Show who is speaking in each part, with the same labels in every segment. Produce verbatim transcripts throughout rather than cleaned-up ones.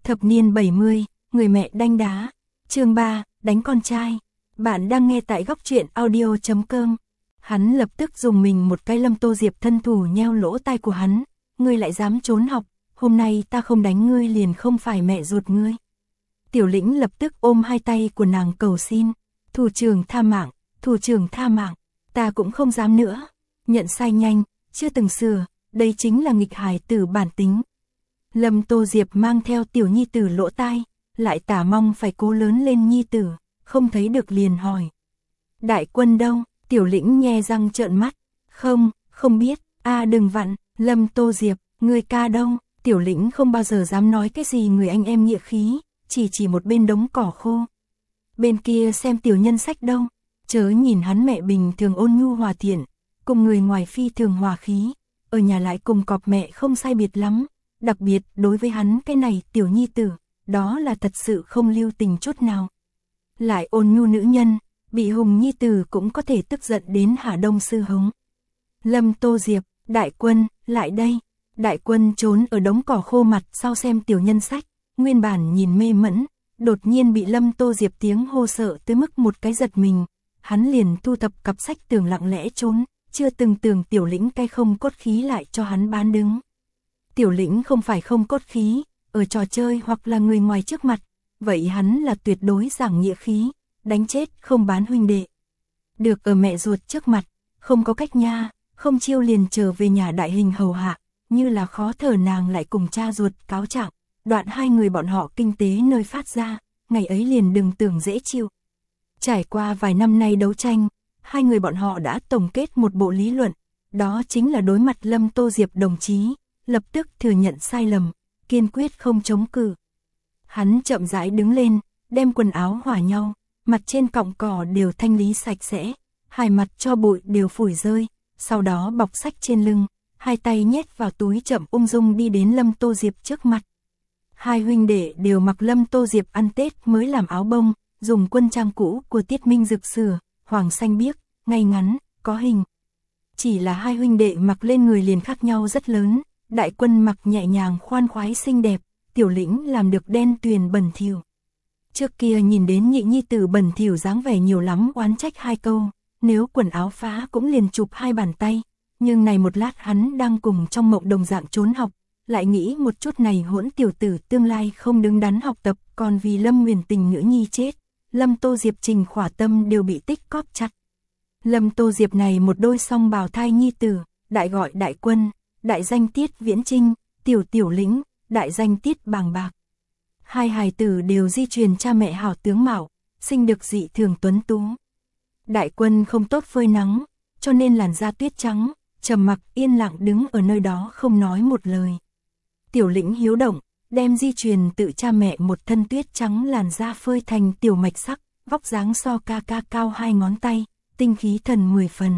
Speaker 1: Thập niên bảy mươi, người mẹ đanh đá. Chương ba, đánh con trai. Bạn đang nghe tại góc truyện audio chấm com. Hắn lập tức dùng mình một cái. Lâm Tô Diệp thân thủ nheo lỗ tai của hắn. Ngươi lại dám trốn học, hôm nay ta không đánh ngươi liền không phải mẹ ruột ngươi. Tiểu Lĩnh lập tức ôm hai tay của nàng cầu xin. Thủ trưởng tha mạng, thủ trưởng tha mạng, ta cũng không dám nữa. Nhận sai nhanh, chưa từng sửa, đây chính là nghịch hài tử bản tính. Lâm Tô Diệp mang theo tiểu nhi tử lỗ tai, lại tả mong phải cố lớn lên nhi tử, không thấy được liền hỏi. Đại quân đâu? Tiểu Lĩnh nhe răng trợn mắt. Không, không biết, a à, đừng vặn. Lâm Tô Diệp, người ca đâu? Tiểu Lĩnh không bao giờ dám nói cái gì người anh em nghĩa khí, chỉ chỉ một bên đống cỏ khô. Bên kia xem tiểu nhân sách đâu? Chớ nhìn hắn mẹ bình thường ôn nhu hòa thiện, cùng người ngoài phi thường hòa khí, ở nhà lại cùng cọp mẹ không sai biệt lắm. Đặc biệt đối với hắn cái này tiểu nhi tử, đó là thật sự không lưu tình chút nào. Lại ôn nhu nữ nhân, bị hùng nhi tử cũng có thể tức giận đến hạ đông sư hống. Lâm Tô Diệp, đại quân, lại đây. Đại quân trốn ở đống cỏ khô mặt sau xem tiểu nhân sách, nguyên bản nhìn mê mẫn, đột nhiên bị Lâm Tô Diệp tiếng hô sợ tới mức một cái giật mình. Hắn liền thu thập cặp sách tưởng lặng lẽ trốn, chưa từng tưởng Tiểu Lĩnh cái không cốt khí lại cho hắn bán đứng. Tiểu Lĩnh không phải không cốt khí, ở trò chơi hoặc là người ngoài trước mặt, vậy hắn là tuyệt đối giảng nghĩa khí, đánh chết không bán huynh đệ. Được ở mẹ ruột trước mặt, không có cách nha, không chiêu liền trở về nhà đại hình hầu hạ, như là khó thở nàng lại cùng cha ruột cáo trạng, đoạn hai người bọn họ kinh tế nơi phát ra, ngày ấy liền đừng tưởng dễ chịu. Trải qua vài năm nay đấu tranh, hai người bọn họ đã tổng kết một bộ lý luận, đó chính là đối mặt Lâm Tô Diệp đồng chí, lập tức thừa nhận sai lầm, kiên quyết không chống cự. Hắn chậm rãi đứng lên, đem quần áo hòa nhau, mặt trên cọng cỏ đều thanh lý sạch sẽ, hai mặt cho bụi đều phủi rơi, sau đó bọc sách trên lưng, hai tay nhét vào túi chậm ung dung đi đến Lâm Tô Diệp trước mặt. Hai huynh đệ đều mặc Lâm Tô Diệp ăn Tết mới làm áo bông, dùng quân trang cũ của Tiết Minh Dực sửa, hoàng xanh biếc, ngay ngắn, có hình. Chỉ là hai huynh đệ mặc lên người liền khác nhau rất lớn. Đại quân mặc nhẹ nhàng khoan khoái xinh đẹp, Tiểu Lĩnh làm được đen tuyền bẩn thỉu. Trước kia nhìn đến nhị nhi tử bẩn thỉu dáng vẻ nhiều lắm oán trách hai câu, nếu quần áo phá cũng liền chụp hai bàn tay, nhưng này một lát hắn đang cùng trong mộng đồng dạng trốn học, lại nghĩ một chút này hỗn tiểu tử tương lai không đứng đắn học tập, còn vì Lâm Nguyền Tình nữ nhi chết, Lâm Tô Diệp Trình khỏa tâm đều bị tích cóp chặt. Lâm Tô Diệp này một đôi song bào thai nhi tử, đại gọi đại quân, đại danh Tiết Viễn Trinh, tiểu Tiểu Lĩnh, đại danh Tiết Bàng Bạc. Hai hài tử đều di truyền cha mẹ hảo tướng mạo, sinh được dị thường tuấn tú. Đại quân không tốt phơi nắng, cho nên làn da tuyết trắng, trầm mặc yên lặng đứng ở nơi đó không nói một lời. Tiểu Lĩnh hiếu động, đem di truyền tự cha mẹ một thân tuyết trắng làn da phơi thành tiểu mạch sắc, vóc dáng so ca ca cao hai ngón tay, tinh khí thần mười phần.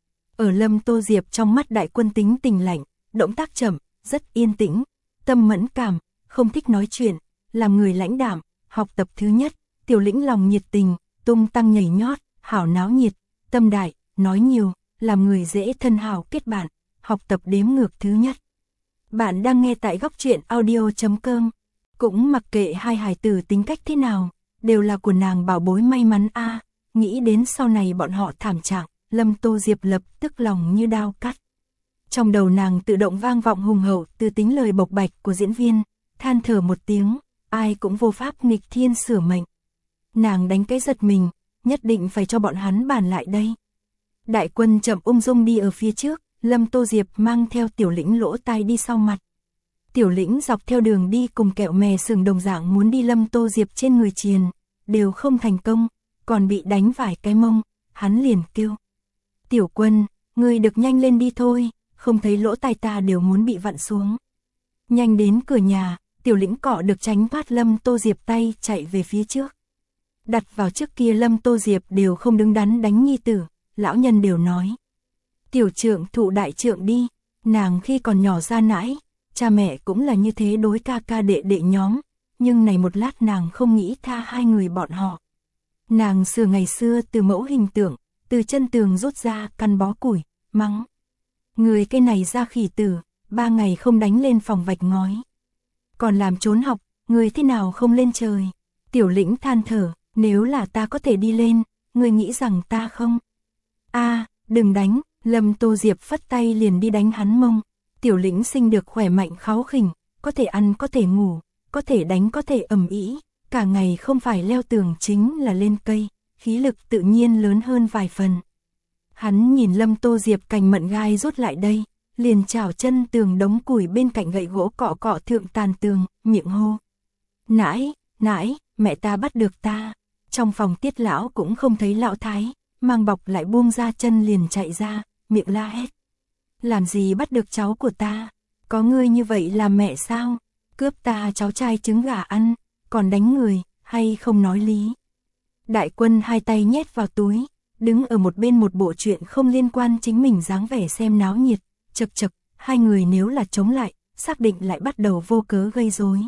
Speaker 1: Ở Lâm Tô Diệp trong mắt đại quân tính tình lạnh, động tác chậm, rất yên tĩnh, tâm mẫn cảm, không thích nói chuyện, làm người lãnh đạm. Học tập thứ nhất, Tiểu Lĩnh lòng nhiệt tình, tung tăng nhảy nhót, hảo náo nhiệt, tâm đại, nói nhiều, làm người dễ thân hảo kết bạn, học tập đếm ngược thứ nhất. Bạn đang nghe tại góc truyện audio chấm com. Cũng mặc kệ hai hài tử tính cách thế nào, đều là của nàng bảo bối may mắn a. À, nghĩ đến sau này bọn họ thảm trạng, Lâm Tô Diệp lập tức lòng như đao cắt. Trong đầu nàng tự động vang vọng hùng hậu từ tính lời bộc bạch của diễn viên, than thở một tiếng, ai cũng vô pháp nghịch thiên sửa mệnh. Nàng đánh cái giật mình, nhất định phải cho bọn hắn bàn lại đây. Đại quân chậm ung dung đi ở phía trước, Lâm Tô Diệp mang theo Tiểu Lĩnh lỗ tai đi sau mặt. Tiểu Lĩnh dọc theo đường đi cùng kẹo mè sừng đồng dạng muốn đi Lâm Tô Diệp trên người triền, đều không thành công, còn bị đánh vài cái mông, hắn liền kêu. Tiểu Quân, ngươi được nhanh lên đi thôi, không thấy lỗ tai ta đều muốn bị vặn xuống. Nhanh đến cửa nhà, Tiểu Lĩnh cọ được tránh thoát Lâm Tô Diệp tay chạy về phía trước. Đặt vào trước kia Lâm Tô Diệp đều không đứng đắn đánh nhi tử, lão nhân đều nói. Tiểu trượng thụ đại trượng đi, nàng khi còn nhỏ ra nãi, cha mẹ cũng là như thế đối ca ca đệ đệ nhóm, nhưng này một lát nàng không nghĩ tha hai người bọn họ. Nàng sửa ngày xưa từ mẫu hình tượng, từ chân tường rút ra căn bó củi, mắng. Người cái này ra khỉ tử, ba ngày không đánh lên phòng vạch ngói. Còn làm trốn học, ngươi thế nào không lên trời? Tiểu Lĩnh than thở, nếu là ta có thể đi lên, ngươi nghĩ rằng ta không? A, đừng đánh, Lâm Tô Diệp phất tay liền đi đánh hắn mông. Tiểu Lĩnh sinh được khỏe mạnh kháu khỉnh, có thể ăn có thể ngủ, có thể đánh có thể ầm ĩ, cả ngày không phải leo tường chính là lên cây, khí lực tự nhiên lớn hơn vài phần. Hắn nhìn Lâm Tô Diệp cành mận gai rút lại đây, liền chảo chân tường đống củi bên cạnh gậy gỗ cọ cọ thượng tàn tường, miệng hô. Nãi, nãi, mẹ ta bắt được ta. Trong phòng Tiết lão cũng không thấy lão thái, mang bọc lại buông ra chân liền chạy ra, miệng la hét. Làm gì bắt được cháu của ta? Có ngươi như vậy là mẹ sao? Cướp ta cháu trai trứng gà ăn, còn đánh người, hay không nói lý? Đại Quân hai tay nhét vào túi, đứng ở một bên một bộ chuyện không liên quan chính mình dáng vẻ xem náo nhiệt, chật chật, hai người nếu là chống lại, xác định lại bắt đầu vô cớ gây rối.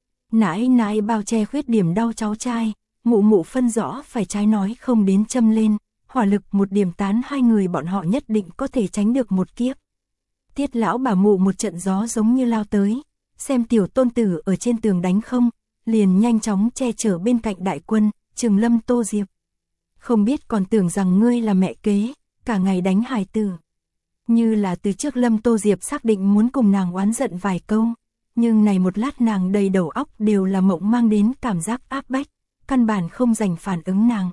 Speaker 1: Nãi nãi bao che khuyết điểm đau cháu trai, mụ mụ phân rõ phải trái nói không đến châm lên, hỏa lực một điểm tán hai người bọn họ nhất định có thể tránh được một kiếp. Tiết lão bà mụ một trận gió giống như lao tới, xem tiểu tôn tử ở trên tường đánh không, liền nhanh chóng che chở bên cạnh Đại Quân, trừng Lâm Tô Diệp. Không biết còn tưởng rằng ngươi là mẹ kế, cả ngày đánh hài tử. Như là từ trước Lâm Tô Diệp xác định muốn cùng nàng oán giận vài câu, nhưng này một lát nàng đầy đầu óc đều là mộng mang đến cảm giác áp bách, căn bản không dành phản ứng nàng.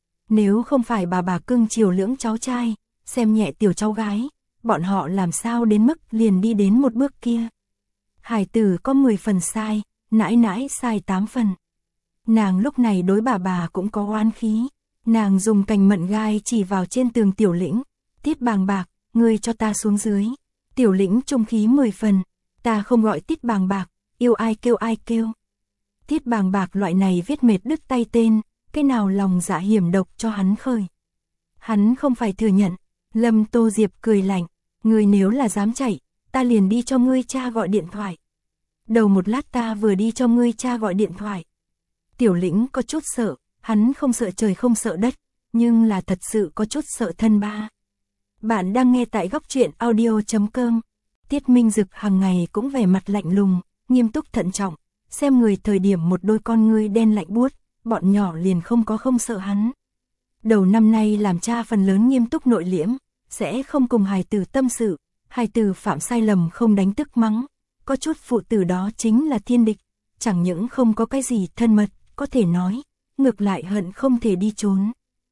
Speaker 1: Nếu không phải bà bà cưng chiều lưỡng cháu trai, xem nhẹ tiểu cháu gái, bọn họ làm sao đến mức liền đi đến một bước kia. Hài tử có mười phần sai, nãi nãi sai tám phần. Nàng lúc này đối bà bà cũng có oán khí, nàng dùng cành mận gai chỉ vào trên tường Tiểu Lĩnh, Tiết Bàng Bạc, ngươi cho ta xuống dưới. Tiểu Lĩnh trung khí mười phần, ta không gọi Tiết Bàng Bạc, yêu ai kêu ai kêu. Tiết Bàng Bạc loại này viết mệt đứt tay tên, cái nào lòng dạ hiểm độc cho hắn khơi. Hắn không phải thừa nhận, Lâm Tô Diệp cười lạnh, ngươi nếu là dám chạy, ta liền đi cho ngươi cha gọi điện thoại. Đầu một lát ta vừa đi cho ngươi cha gọi điện thoại. Tiểu Lĩnh có chút sợ, hắn không sợ trời không sợ đất, nhưng là thật sự có chút sợ thân ba. Bạn đang nghe tại góc truyện audio chấm com. Tiết Minh Dực hàng ngày cũng vẻ mặt lạnh lùng, nghiêm túc thận trọng, xem người thời điểm một đôi con ngươi đen lạnh buốt, bọn nhỏ liền không có không sợ hắn. Đầu năm nay làm cha phần lớn nghiêm túc nội liễm, sẽ không cùng hài tử tâm sự, hài tử phạm sai lầm không đánh tức mắng, có chút phụ tử đó chính là thiên địch, chẳng những không có cái gì thân mật, có thể nói, ngược lại hận không thể đi trốn.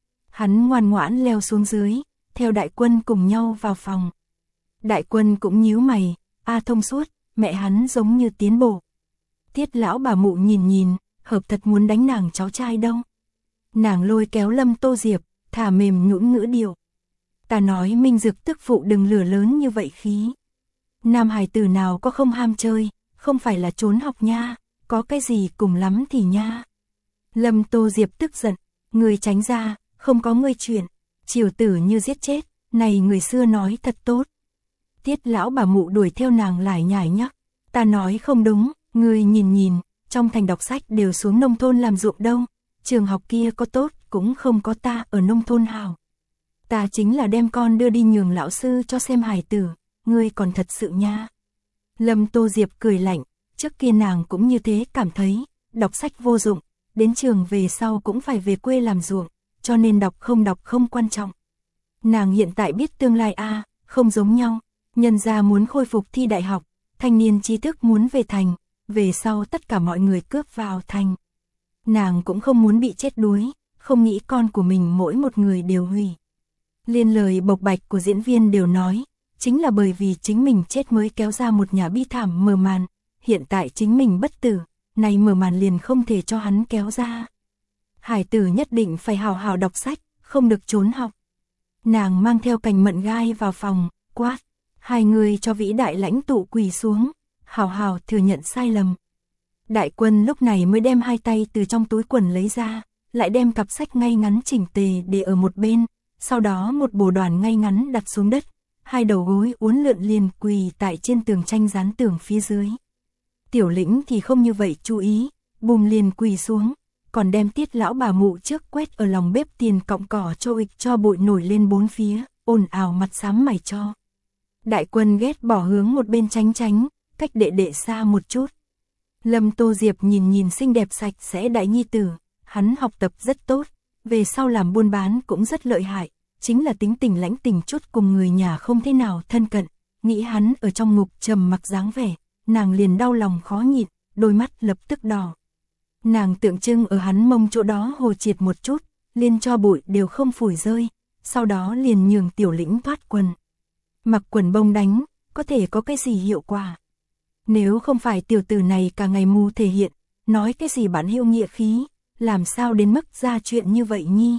Speaker 1: Hắn ngoan ngoãn leo xuống dưới, theo Đại Quân cùng nhau vào phòng. Đại Quân cũng nhíu mày, a thông suốt, mẹ hắn giống như tiến bộ. Tiết lão bà mụ nhìn nhìn, hợp thật muốn đánh nàng cháu trai đâu. Nàng lôi kéo Lâm Tô Diệp, thả mềm nhũn ngữ điệu. Ta nói Minh Dực tức phụ đừng lửa lớn như vậy khí. Nam hài tử nào có không ham chơi, không phải là trốn học nha, có cái gì cùng lắm thì nha. Lâm Tô Diệp tức giận, người tránh ra, không có ngươi chuyện, chiều tử như giết chết, này người xưa nói thật tốt. Tiết lão bà mụ đuổi theo nàng lải nhải nhắc, ta nói không đúng, ngươi nhìn nhìn, trong thành đọc sách đều xuống nông thôn làm ruộng đâu, trường học kia có tốt cũng không có ta ở nông thôn hào. Ta chính là đem con đưa đi nhường lão sư cho xem hài tử, ngươi còn thật sự nha. Lâm Tô Diệp cười lạnh, trước kia nàng cũng như thế cảm thấy, đọc sách vô dụng, đến trường về sau cũng phải về quê làm ruộng, cho nên đọc không đọc không quan trọng. Nàng hiện tại biết tương lai a, à, không giống nhau, nhân gia muốn khôi phục thi đại học, thanh niên trí thức muốn về thành, về sau tất cả mọi người cướp vào thành. Nàng cũng không muốn bị chết đuối, không nghĩ con của mình mỗi một người đều hủy. Liên lời bộc bạch của diễn viên đều nói, chính là bởi vì chính mình chết mới kéo ra một nhà bi thảm mờ màn, hiện tại chính mình bất tử, này mờ màn liền không thể cho hắn kéo ra. Hải tử nhất định phải hào hào đọc sách, không được trốn học. Nàng mang theo cành mận gai vào phòng, quát, hai người cho vĩ đại lãnh tụ quỳ xuống, hào hào thừa nhận sai lầm. Đại Quân lúc này mới đem hai tay từ trong túi quần lấy ra, lại đem cặp sách ngay ngắn chỉnh tề để ở một bên, sau đó một bồ đoàn ngay ngắn đặt xuống đất, hai đầu gối uốn lượn liền quỳ tại trên tường tranh dán tường phía dưới. Tiểu Lĩnh thì không như vậy chú ý, bùm liền quỳ xuống, còn đem Tiết lão bà mụ trước quét ở lòng bếp tiền cọng cỏ cho ịch cho bụi nổi lên bốn phía, ồn ào mặt xám mày cho. Đại Quân ghét bỏ hướng một bên tránh tránh, cách đệ đệ xa một chút. Lâm Tô Diệp nhìn nhìn xinh đẹp sạch sẽ đại nhi tử, hắn học tập rất tốt, về sau làm buôn bán cũng rất lợi hại, chính là tính tình lãnh tình chút cùng người nhà không thế nào thân cận, nghĩ hắn ở trong ngục trầm mặc dáng vẻ, nàng liền đau lòng khó nhịn, đôi mắt lập tức đỏ. Nàng tượng trưng ở hắn mông chỗ đó hồ triệt một chút, liền cho bụi đều không phủi rơi, sau đó liền nhường Tiểu Lĩnh thoát quần. Mặc quần bông đánh, có thể có cái gì hiệu quả? Nếu không phải tiểu tử này cả ngày mù thể hiện, nói cái gì bản hữu nghĩa khí, làm sao đến mức ra chuyện như vậy nhi?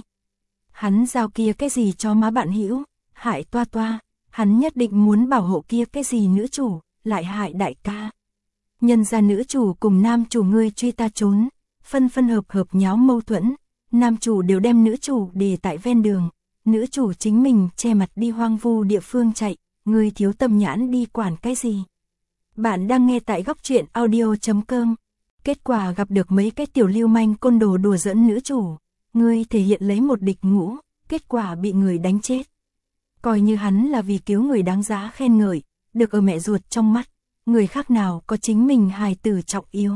Speaker 1: Hắn giao kia cái gì cho má bạn hữu, hại toa toa, hắn nhất định muốn bảo hộ kia cái gì nữ chủ, lại hại đại ca. Nhân ra nữ chủ cùng nam chủ ngươi truy ta trốn, phân phân hợp hợp nháo mâu thuẫn, nam chủ đều đem nữ chủ để tại ven đường, nữ chủ chính mình che mặt đi hoang vu địa phương chạy, ngươi thiếu tâm nhãn đi quản cái gì? Bạn đang nghe tại góc truyện audio chấm com. Kết quả gặp được mấy cái tiểu lưu manh côn đồ đùa giỡn nữ chủ, ngươi thể hiện lấy một địch ngũ, kết quả bị người đánh chết. Coi như hắn là vì cứu người đáng giá khen ngợi, được ở mẹ ruột trong mắt, người khác nào có chính mình hài tử trọng yếu.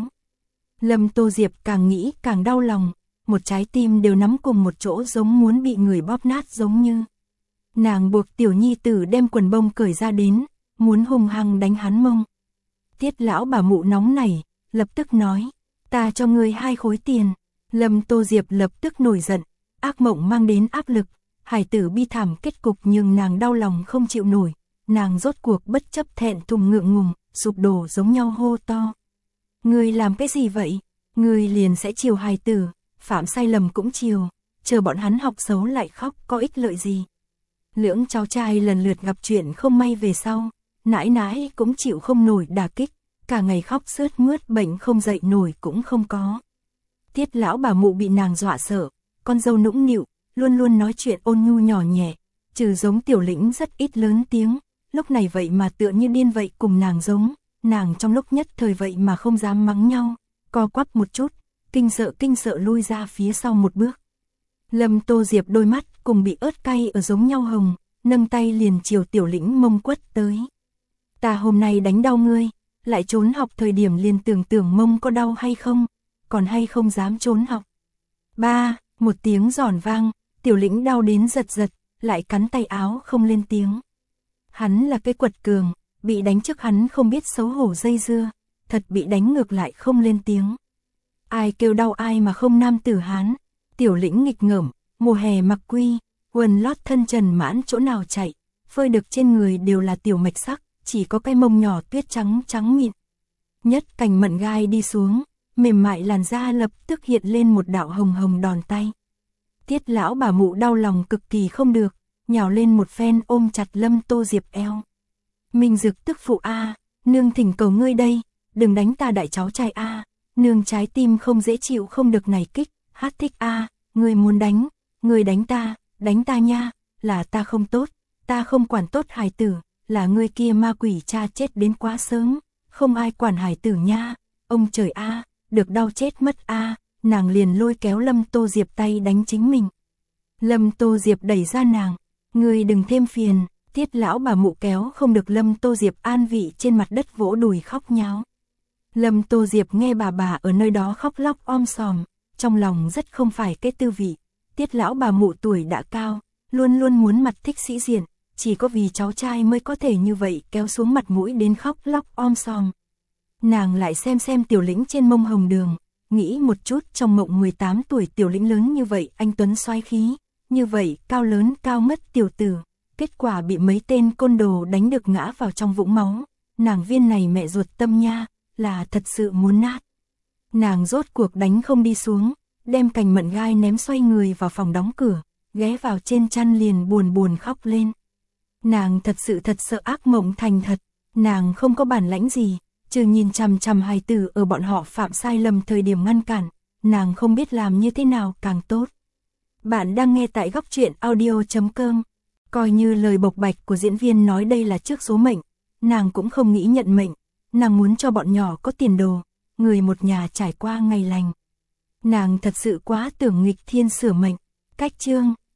Speaker 1: Lâm Tô Diệp càng nghĩ càng đau lòng, một trái tim đều nắm cùng một chỗ giống muốn bị người bóp nát giống như. Nàng buộc tiểu nhi tử đem quần bông cởi ra đến, muốn hung hăng đánh hắn mông. Tiết lão bà mụ nóng nảy, lập tức nói, ta cho ngươi hai khối tiền. Lâm Tô Diệp lập tức nổi giận, ác mộng mang đến áp lực, hải tử bi thảm kết cục nhưng nàng đau lòng không chịu nổi, nàng rốt cuộc bất chấp thẹn thùng ngượng ngùng, sụp đổ giống nhau hô to. Ngươi làm cái gì vậy? Ngươi liền sẽ chiều hài tử, phạm sai lầm cũng chiều, chờ bọn hắn học xấu lại khóc có ích lợi gì? Lưỡng cháu trai lần lượt gặp chuyện không may về sau, nãi nãi cũng chịu không nổi đả kích, cả ngày khóc sướt mướt bệnh không dậy nổi cũng không có. Tiết lão bà mụ bị nàng dọa sợ, con dâu nũng nịu, luôn luôn nói chuyện ôn nhu nhỏ nhẹ, trừ giống Tiểu Lĩnh rất ít lớn tiếng, lúc này vậy mà tựa như điên vậy cùng nàng giống, nàng trong lúc nhất thời vậy mà không dám mắng nhau, co quắp một chút, kinh sợ kinh sợ lui ra phía sau một bước. Lâm Tô Diệp đôi mắt cùng bị ớt cay ở giống nhau hồng, nâng tay liền chiều Tiểu Lĩnh mông quất tới. Ta hôm nay đánh đau ngươi, lại trốn học thời điểm liền tưởng tưởng mông có đau hay không, còn hay không dám trốn học. Ba, một tiếng giòn vang, Tiểu Lĩnh đau đến giật giật, lại cắn tay áo không lên tiếng. Hắn là cái quật cường, bị đánh trước hắn không biết xấu hổ dây dưa, thật bị đánh ngược lại không lên tiếng. Ai kêu đau ai mà không nam tử Hán. Tiểu Lĩnh nghịch ngợm, mùa hè mặc quy, quần lót thân trần mãn chỗ nào chạy, phơi được trên người đều là tiểu mạch sắc, chỉ có cái mông nhỏ tuyết trắng trắng mịn. Nhất cành mận gai đi xuống, mềm mại làn da lập tức hiện lên một đạo hồng hồng đòn tay. Tiết lão bà mụ đau lòng cực kỳ không được, nhào lên một phen ôm chặt Lâm Tô Diệp eo. Minh Dực tức phụ a, nương thỉnh cầu ngươi đây, đừng đánh ta đại cháu trai a, nương trái tim không dễ chịu không được này kích, hát thích a, ngươi muốn đánh, ngươi đánh ta, đánh ta nha, là ta không tốt, ta không quản tốt hài tử, là ngươi kia ma quỷ cha chết đến quá sớm, không ai quản hài tử nha, ông trời a, được đau chết mất a, nàng liền lôi kéo Lâm Tô Diệp tay đánh chính mình. Lâm Tô Diệp đẩy ra nàng, ngươi đừng thêm phiền. Tiết lão bà mụ kéo không được Lâm Tô Diệp an vị trên mặt đất vỗ đùi khóc nháo. Lâm Tô Diệp nghe bà bà ở nơi đó khóc lóc om sòm, trong lòng rất không phải cái tư vị. Tiết lão bà mụ tuổi đã cao, luôn luôn muốn mặt thích sĩ diện, chỉ có vì cháu trai mới có thể như vậy kéo xuống mặt mũi đến khóc lóc om sòm. Nàng lại xem xem Tiểu Lĩnh trên mông hồng đường, nghĩ một chút trong mộng mười tám tuổi Tiểu Lĩnh lớn như vậy anh tuấn xoái khí, như vậy cao lớn cao ngất tiểu tử. Kết quả bị mấy tên côn đồ đánh được ngã vào trong vũng máu, nàng viên này mẹ ruột tâm nha, là thật sự muốn nát. Nàng rốt cuộc đánh không đi xuống, đem cành mận gai ném xoay người vào phòng đóng cửa, ghé vào trên chăn liền buồn buồn khóc lên. Nàng thật sự thật sợ ác mộng thành thật, nàng không có bản lãnh gì, trừ nhìn chằm chằm hài tử ở bọn họ phạm sai lầm thời điểm ngăn cản, nàng không biết làm như thế nào càng tốt. Bạn đang nghe tại góc truyện audio chấm com. Coi như lời bộc bạch của diễn viên nói đây là trước số mệnh, nàng cũng không nghĩ nhận mệnh, nàng muốn cho bọn nhỏ có tiền đồ, người một nhà trải qua ngày lành. Nàng thật sự quá tưởng nghịch thiên sửa mệnh. Cách chương